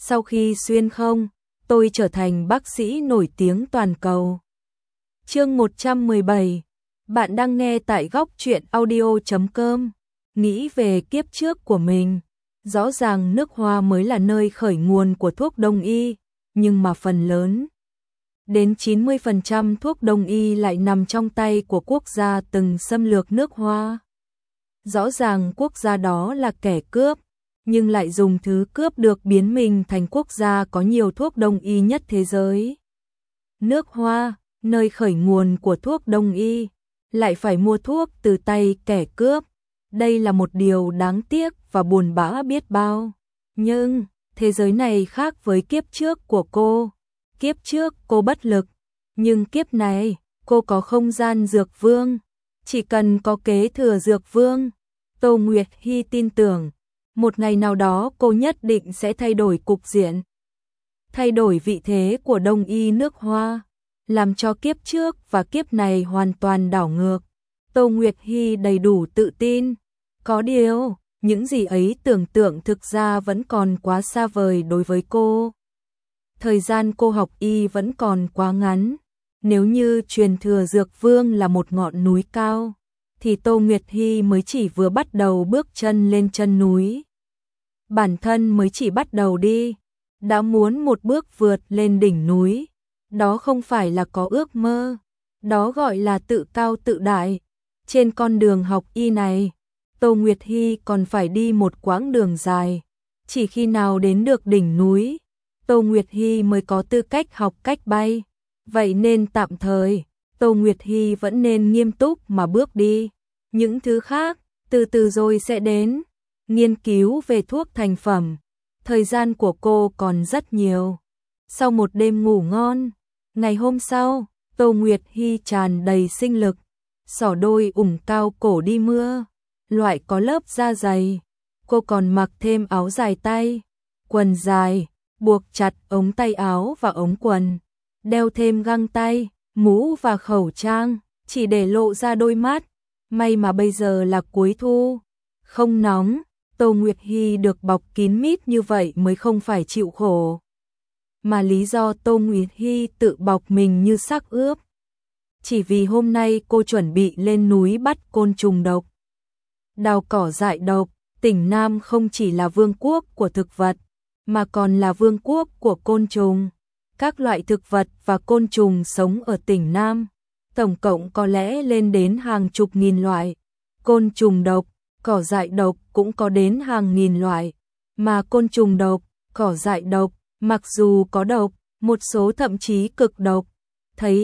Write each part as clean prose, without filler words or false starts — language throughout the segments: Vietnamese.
Sau khi xuyên không, tôi trở thành bác sĩ nổi tiếng toàn cầu. Chương 117. Bạn đang nghe tại góc truyện audio.com. Nghĩ về kiếp trước của mình, rõ ràng nước Hoa mới là nơi khởi nguồn của thuốc Đông y, nhưng mà phần lớn, đến 90% thuốc Đông y lại nằm trong tay của quốc gia từng xâm lược nước Hoa. Rõ ràng quốc gia đó là kẻ cướp, nhưng lại dùng thứ cướp được biến mình thành quốc gia có nhiều thuốc Đông y nhất thế giới. Nước Hoa, nơi khởi nguồn của thuốc Đông y, lại phải mua thuốc từ tay kẻ cướp. Đây là một điều đáng tiếc và buồn bã biết bao. Nhưng, thế giới này khác với kiếp trước của cô. Kiếp trước cô bất lực, nhưng kiếp này, cô có không gian dược vương. Chỉ cần có kế thừa dược vương, Tô Nguyệt Hy tin tưởng, một ngày nào đó cô nhất định sẽ thay đổi cục diện. Thay đổi vị thế của Đông y nước Hoa, làm cho kiếp trước và kiếp này hoàn toàn đảo ngược. Tô Nguyệt Hy đầy đủ tự tin. Có điều, những gì ấy tưởng tượng thực ra vẫn còn quá xa vời đối với cô. Thời gian cô học y vẫn còn quá ngắn. Nếu như truyền thừa dược vương là một ngọn núi cao, thì Tô Nguyệt Hy mới chỉ vừa bắt đầu bước chân lên chân núi. Bản thân mới chỉ bắt đầu đi, đã muốn một bước vượt lên đỉnh núi. Đó không phải là có ước mơ, đó gọi là tự cao tự đại. Trên con đường học y này, Tô Nguyệt Hy còn phải đi một quãng đường dài. Chỉ khi nào đến được đỉnh núi, Tô Nguyệt Hy mới có tư cách học cách bay. Vậy nên tạm thời, Tô Nguyệt Hy vẫn nên nghiêm túc mà bước đi. Những thứ khác, từ từ rồi sẽ đến. Nghiên cứu về thuốc thành phẩm, thời gian của cô còn rất nhiều. Sau một đêm ngủ ngon, ngày hôm sau, Tô Nguyệt Hy tràn đầy sinh lực, xỏ đôi ủng cao cổ đi mưa, loại có lớp da dày. Cô còn mặc thêm áo dài tay, quần dài, buộc chặt ống tay áo và ống quần, đeo thêm găng tay, mũ và khẩu trang, chỉ để lộ ra đôi mắt. May mà bây giờ là cuối thu, không nóng, Tô Nguyệt Hy được bọc kín mít như vậy mới không phải chịu khổ. Mà lý do Tô Nguyệt Hy tự bọc mình như xác ướp, chỉ vì hôm nay cô chuẩn bị lên núi bắt côn trùng độc. Đào cỏ dại độc, tỉnh Nam không chỉ là vương quốc của thực vật, mà còn là vương quốc của côn trùng. Các loại thực vật và côn trùng sống ở tỉnh Nam, tổng cộng có lẽ lên đến hàng chục nghìn loại. Côn trùng độc, cỏ dại độc cũng có đến hàng nghìn loại. Mà côn trùng độc, cỏ dại độc, mặc dù có độc, một số thậm chí cực độc, thấy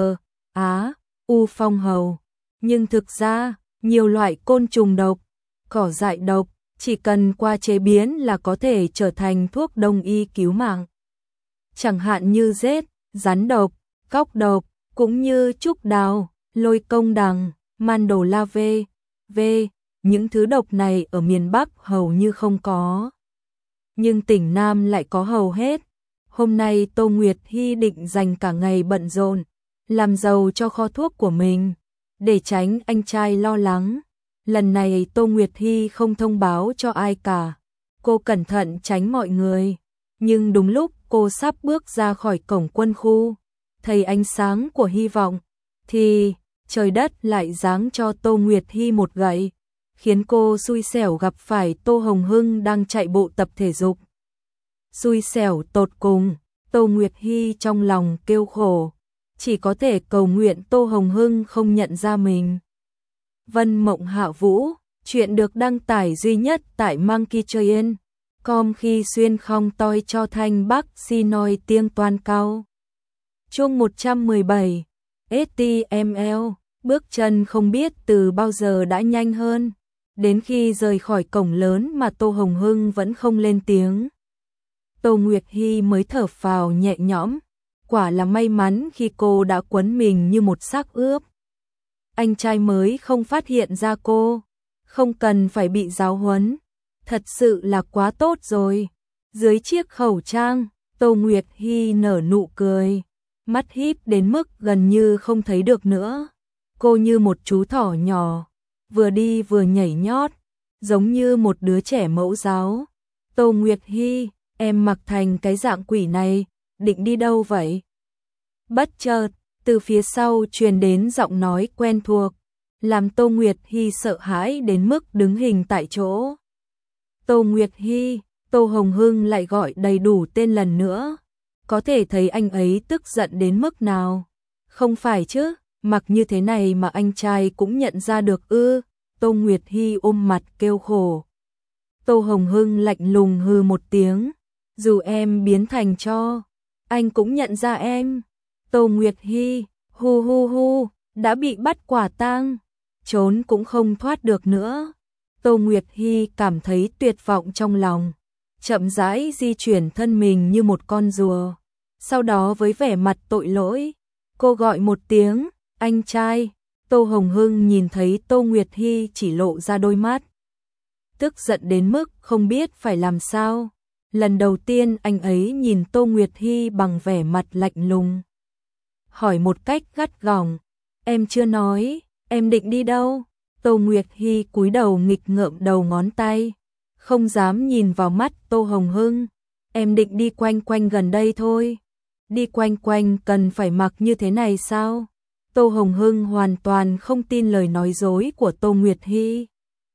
U phong hầu. Nhưng thực ra, nhiều loại côn trùng độc, cỏ dại độc, chỉ cần qua chế biến là có thể trở thành thuốc Đông y cứu mạng. Chẳng hạn như rết, rắn độc, cóc độc, cũng như trúc đào, lôi công đằng, mandolave, những thứ độc này ở miền Bắc hầu như không có. Nhưng tỉnh Nam lại có hầu hết. Hôm nay Tô Nguyệt Hy định dành cả ngày bận rộn, làm giàu cho kho thuốc của mình, để tránh anh trai lo lắng. Lần này Tô Nguyệt Hy không thông báo cho ai cả. Cô cẩn thận tránh mọi người. Nhưng đúng lúc cô sắp bước ra khỏi cổng quân khu, thấy ánh sáng của hy vọng, thì trời đất lại giáng cho Tô Nguyệt Hy một gậy, khiến cô xui xẻo gặp phải Tô Hồng Hưng đang chạy bộ tập thể dục. Xui xẻo tột cùng, Tô Nguyệt Hy trong lòng kêu khổ, chỉ có thể cầu nguyện Tô Hồng Hưng không nhận ra mình. Vân Mộng Hạ Vũ, chuyện được đăng tải duy nhất tại Monkeytrain.com khi xuyên không toi cho thanh Bắc si nói tiếng toàn cao. Chương 117. HTML, bước chân không biết từ bao giờ đã nhanh hơn, đến khi rời khỏi cổng lớn mà Tô Hồng Hưng vẫn không lên tiếng. Tô Nguyệt Hy mới thở phào nhẹ nhõm, quả là may mắn khi cô đã quấn mình như một xác ướp. Anh trai mới không phát hiện ra cô, không cần phải bị giáo huấn, thật sự là quá tốt rồi. Dưới chiếc khẩu trang, Tô Nguyệt Hy nở nụ cười, mắt híp đến mức gần như không thấy được nữa. Cô như một chú thỏ nhỏ, vừa đi vừa nhảy nhót, giống như một đứa trẻ mẫu giáo. Tô Nguyệt Hy, em mặc thành cái dạng quỷ này, định đi đâu vậy? Bất chợt, từ phía sau truyền đến giọng nói quen thuộc, làm Tô Nguyệt Hy sợ hãi đến mức đứng hình tại chỗ. Tô Nguyệt Hy, Tô Hồng Hưng lại gọi đầy đủ tên lần nữa. Có thể thấy anh ấy tức giận đến mức nào. Không phải chứ, mặc như thế này mà anh trai cũng nhận ra được ư? Tô Nguyệt Hy ôm mặt kêu khổ. Tô Hồng Hưng lạnh lùng hừ một tiếng. Dù em biến thành tro, anh cũng nhận ra em. Tô Nguyệt Hy, hu hu hu, đã bị bắt quả tang, trốn cũng không thoát được nữa. Tô Nguyệt Hy cảm thấy tuyệt vọng trong lòng, chậm rãi di chuyển thân mình như một con rùa. Sau đó với vẻ mặt tội lỗi, cô gọi một tiếng, anh trai. Tô Hồng Hưng nhìn thấy Tô Nguyệt Hy chỉ lộ ra đôi mắt, tức giận đến mức không biết phải làm sao. Lần đầu tiên anh ấy nhìn Tô Nguyệt Hy bằng vẻ mặt lạnh lùng. Hỏi một cách gắt gỏng, em chưa nói, em định đi đâu? Tô Nguyệt Hy cúi đầu nghịch ngợm đầu ngón tay, không dám nhìn vào mắt Tô Hồng Hưng. Em định đi quanh quanh gần đây thôi. Đi quanh quanh cần phải mặc như thế này sao? Tô Hồng Hưng hoàn toàn không tin lời nói dối của Tô Nguyệt Hy.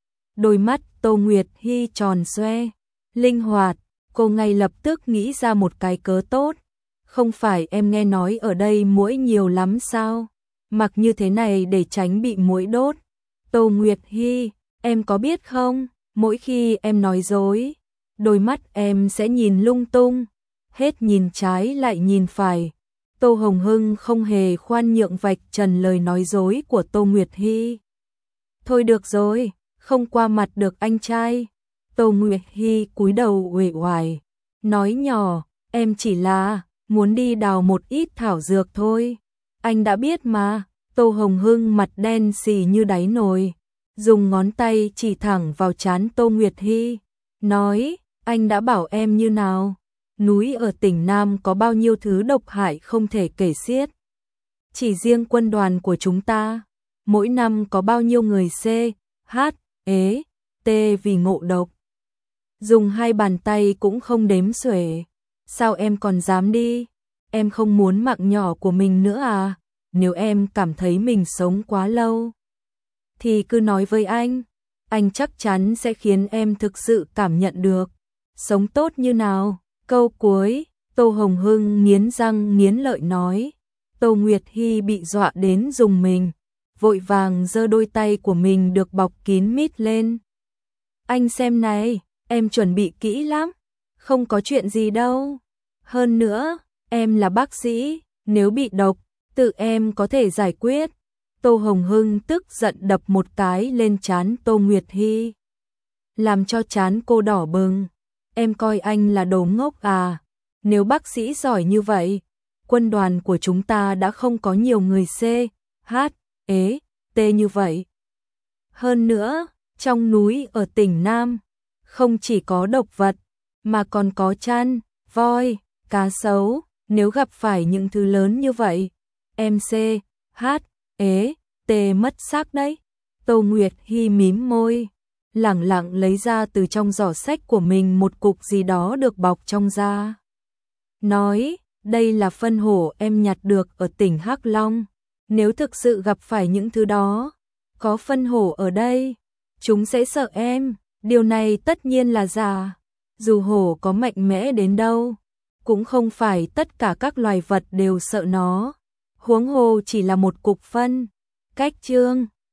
Đôi mắt Tô Nguyệt Hy tròn xoe, linh hoạt, cô ngay lập tức nghĩ ra một cái cớ tốt. Không phải em nghe nói ở đây muỗi nhiều lắm sao? Mặc như thế này để tránh bị muỗi đốt. Tô Nguyệt Hy, em có biết không, mỗi khi em nói dối, đôi mắt em sẽ nhìn lung tung, hết nhìn trái lại nhìn phải. Tô Hồng Hưng không hề khoan nhượng vạch trần lời nói dối của Tô Nguyệt Hy. Thôi được rồi, không qua mặt được anh trai. Tô Nguyệt Hy cúi đầu uể oải, nói nhỏ, em chỉ là muốn đi đào một ít thảo dược thôi. Anh đã biết mà. Tô Hồng Hưng mặt đen xì như đáy nồi, dùng ngón tay chỉ thẳng vào trán Tô Nguyệt Hy, nói, anh đã bảo em như nào? Núi ở tỉnh Nam có bao nhiêu thứ độc hại không thể kể xiết. Chỉ riêng quân đoàn của chúng ta, mỗi năm có bao nhiêu người C, H, E, T vì ngộ độc. Dùng hai bàn tay cũng không đếm xuể. Sao em còn dám đi? Em không muốn mạng nhỏ của mình nữa à? Nếu em cảm thấy mình sống quá lâu, thì cứ nói với anh chắc chắn sẽ khiến em thực sự cảm nhận được sống tốt như nào. Câu cuối, Tô Hồng Hưng nghiến răng nghiến lợi nói. Tô Nguyệt Hy bị dọa đến rùng mình, vội vàng giơ đôi tay của mình được bọc kín mít lên. Anh xem này, em chuẩn bị kỹ lắm, không có chuyện gì đâu. Hơn nữa, em là bác sĩ, nếu bị độc, tự em có thể giải quyết. Tô Hồng Hưng tức giận đập một cái lên trán Tô Nguyệt Hy, làm cho trán cô đỏ bừng. Em coi anh là đồ ngốc à? Nếu bác sĩ giỏi như vậy, quân đoàn của chúng ta đã không có nhiều người C, H, E, T như vậy. Hơn nữa, trong núi ở tỉnh Nam, không chỉ có độc vật, mà còn có chăn, voi, cá sấu. Nếu gặp phải những thứ lớn như vậy, em C, H, E, T mất xác đấy. Tô Nguyệt Hy mím môi, lẳng lặng lấy ra từ trong giỏ sách của mình một cục gì đó được bọc trong da. Nói, đây là phân hổ em nhặt được ở tỉnh Hắc Long. Nếu thực sự gặp phải những thứ đó, có phân hổ ở đây, chúng sẽ sợ em. Điều này tất nhiên là giả. Dù hổ có mạnh mẽ đến đâu, cũng không phải tất cả các loài vật đều sợ nó. Huống hồ chỉ là một cục phân. Cách chương